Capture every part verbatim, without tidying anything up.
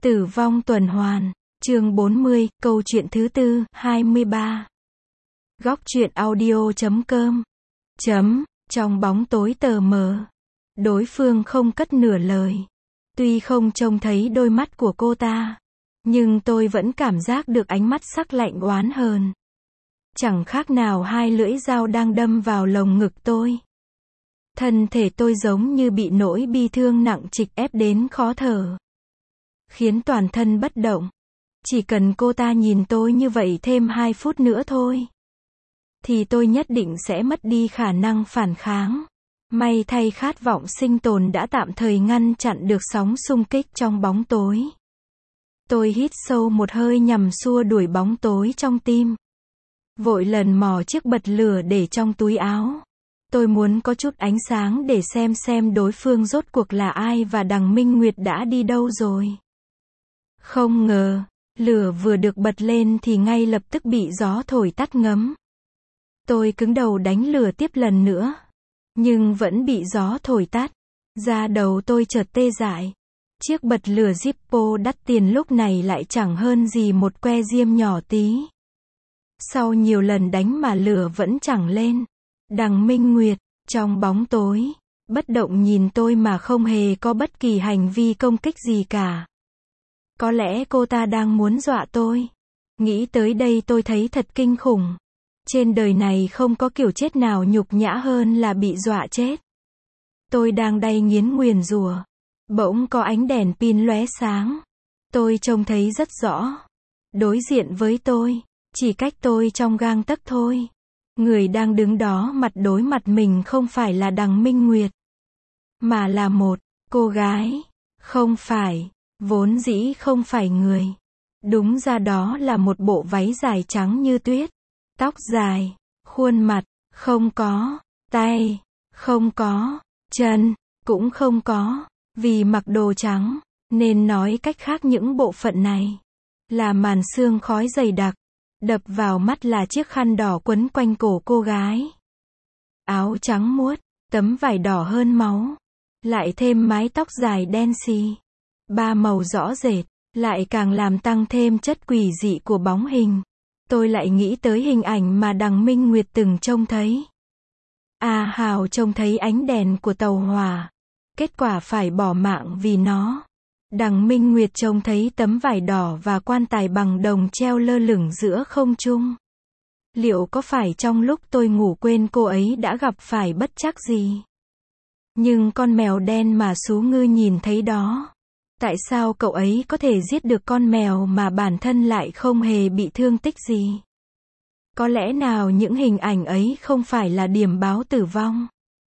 Tử vong tuần hoàn, chương bốn mươi, câu chuyện thứ tư, hai mươi ba. Góc truyện audio chấm com. Chấm, trong bóng tối tờ mờ. Đối phương không cất nửa lời. Tuy không trông thấy đôi mắt của cô ta, nhưng tôi vẫn cảm giác được ánh mắt sắc lạnh oán hờn. Chẳng khác nào hai lưỡi dao đang đâm vào lồng ngực tôi. Thân thể tôi giống như bị nỗi bi thương nặng trịch ép đến khó thở, khiến toàn thân bất động. Chỉ cần cô ta nhìn tôi như vậy thêm hai phút nữa thôi, thì tôi nhất định sẽ mất đi khả năng phản kháng. May thay khát vọng sinh tồn đã tạm thời ngăn chặn được sóng xung kích trong bóng tối. Tôi hít sâu một hơi nhằm xua đuổi bóng tối trong tim. Vội lần mò chiếc bật lửa để trong túi áo. Tôi muốn có chút ánh sáng để xem xem đối phương rốt cuộc là ai và đằng Minh Nguyệt đã đi đâu rồi. Không ngờ, lửa vừa được bật lên thì ngay lập tức bị gió thổi tắt ngấm. Tôi cứng đầu đánh lửa tiếp lần nữa, nhưng vẫn bị gió thổi tắt. Da đầu tôi chợt tê dại. Chiếc bật lửa Zippo đắt tiền lúc này lại chẳng hơn gì một que diêm nhỏ tí. Sau nhiều lần đánh mà lửa vẫn chẳng lên. Đằng Minh Nguyệt, trong bóng tối, bất động nhìn tôi mà không hề có bất kỳ hành vi công kích gì cả. Có lẽ cô ta đang muốn dọa tôi. Nghĩ tới đây tôi thấy thật kinh khủng. Trên đời này không có kiểu chết nào nhục nhã hơn là bị dọa chết. Tôi đang đay nghiến nguyền rủa. Bỗng có ánh đèn pin lóe sáng. Tôi trông thấy rất rõ. Đối diện với tôi, chỉ cách tôi trong gang tấc thôi. Người đang đứng đó mặt đối mặt mình không phải là đằng Minh Nguyệt, mà là một cô gái. Không phải, vốn dĩ không phải người. Đúng ra đó là một bộ váy dài trắng như tuyết. Tóc dài, khuôn mặt, không có, tay, không có, chân, cũng không có. Vì mặc đồ trắng, nên nói cách khác những bộ phận này là màn sương khói dày đặc. Đập vào mắt là chiếc khăn đỏ quấn quanh cổ cô gái. Áo trắng muốt, tấm vải đỏ hơn máu. Lại thêm mái tóc dài đen xì. Ba màu rõ rệt, lại càng làm tăng thêm chất quỷ dị của bóng hình. Tôi lại nghĩ tới hình ảnh mà đằng Minh Nguyệt từng trông thấy. A Hào trông thấy ánh đèn của tàu hỏa. Kết quả phải bỏ mạng vì nó. Đằng Minh Nguyệt trông thấy tấm vải đỏ và quan tài bằng đồng treo lơ lửng giữa không trung. Liệu có phải trong lúc tôi ngủ quên cô ấy đã gặp phải bất trắc gì? Nhưng con mèo đen mà Sú Ngư nhìn thấy đó, tại sao cậu ấy có thể giết được con mèo mà bản thân lại không hề bị thương tích gì? Có lẽ nào những hình ảnh ấy không phải là điểm báo tử vong?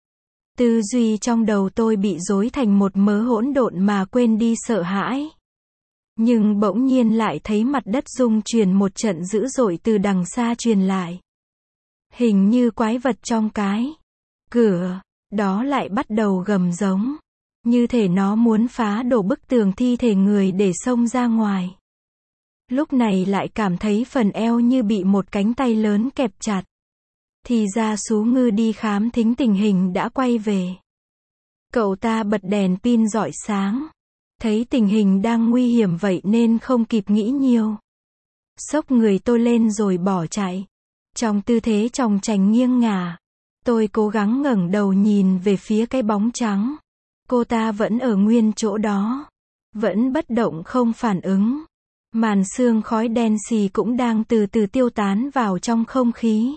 Tư duy trong đầu tôi bị rối thành một mớ hỗn độn mà quên đi sợ hãi. Nhưng bỗng nhiên lại thấy mặt đất rung chuyển một trận dữ dội từ đằng xa truyền lại. Hình như quái vật trong cái cửa đó lại bắt đầu gầm giống. Như thể nó muốn phá đổ bức tường thi thể người để xông ra ngoài. Lúc này lại cảm thấy phần eo như bị một cánh tay lớn kẹp chặt. Thì ra Sú Ngư đi khám thính tình hình đã quay về. Cậu ta bật đèn pin rọi sáng. Thấy tình hình đang nguy hiểm vậy nên không kịp nghĩ nhiều. Xốc người tôi lên rồi bỏ chạy. Trong tư thế chòng chành nghiêng ngả, tôi cố gắng ngẩng đầu nhìn về phía cái bóng trắng. Cô ta vẫn ở nguyên chỗ đó. Vẫn bất động không phản ứng. Màn sương khói đen xì cũng đang từ từ tiêu tán vào trong không khí.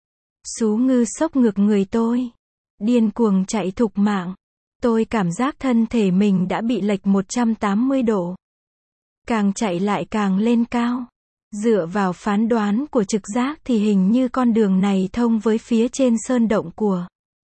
Sú Ngư xốc ngược người tôi. Điên cuồng chạy thục mạng. Tôi cảm giác thân thể mình đã bị lệch một trăm tám mươi độ. Càng chạy lại càng lên cao. Dựa vào phán đoán của trực giác thì hình như con đường này thông với phía trên sơn động của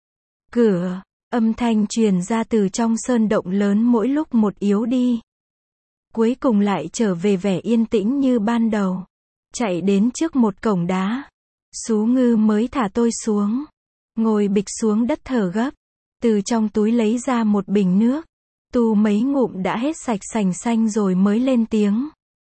cửa. Âm thanh truyền ra từ trong sơn động lớn mỗi lúc một yếu đi. Cuối cùng lại trở về vẻ yên tĩnh như ban đầu. Chạy đến trước một cổng đá. Sú Ngư mới thả tôi xuống. Ngồi bịch xuống đất thở gấp. Từ trong túi lấy ra một bình nước. Tu mấy ngụm đã hết sạch sành xanh rồi mới lên tiếng.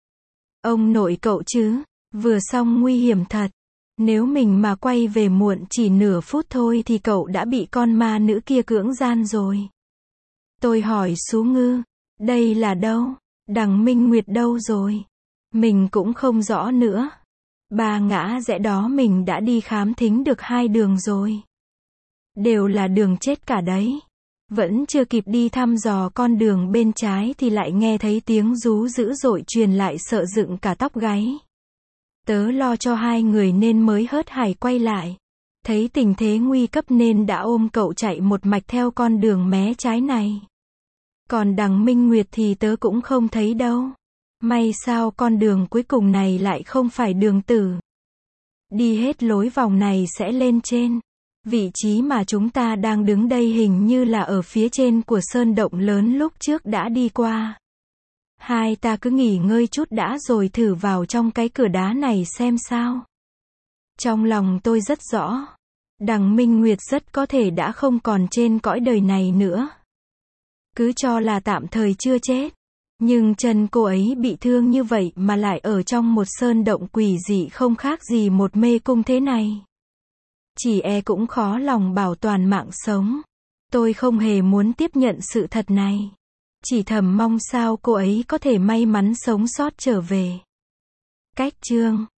Ông nội cậu chứ, vừa xong nguy hiểm thật. Nếu mình mà quay về muộn chỉ nửa phút thôi thì cậu đã bị con ma nữ kia cưỡng gian rồi. Tôi hỏi Sú Ngư, đây là đâu? Đằng Minh Nguyệt đâu rồi? Mình cũng không rõ nữa. Ba ngã rẽ đó mình đã đi khám thính được hai đường rồi. Đều là đường chết cả đấy. Vẫn chưa kịp đi thăm dò con đường bên trái thì lại nghe thấy tiếng rú dữ dội truyền lại sợ dựng cả tóc gáy. Tớ lo cho hai người nên mới hớt hải quay lại. Thấy tình thế nguy cấp nên đã ôm cậu chạy một mạch theo con đường mé trái này. Còn đằng Minh Nguyệt thì tớ cũng không thấy đâu. May sao con đường cuối cùng này lại không phải đường tử. Đi hết lối vòng này sẽ lên trên. Vị trí mà chúng ta đang đứng đây hình như là ở phía trên của sơn động lớn lúc trước đã đi qua. Hai ta cứ nghỉ ngơi chút đã rồi thử vào trong cái cửa đá này xem sao. Trong lòng tôi rất rõ. Đằng Minh Nguyệt rất có thể đã không còn trên cõi đời này nữa. Cứ cho là tạm thời chưa chết. Nhưng chân cô ấy bị thương như vậy mà lại ở trong một sơn động quỷ dị không khác gì một mê cung thế này. Chỉ e cũng khó lòng bảo toàn mạng sống. Tôi không hề muốn tiếp nhận sự thật này. Chỉ thầm mong sao cô ấy có thể may mắn sống sót trở về. Cách chương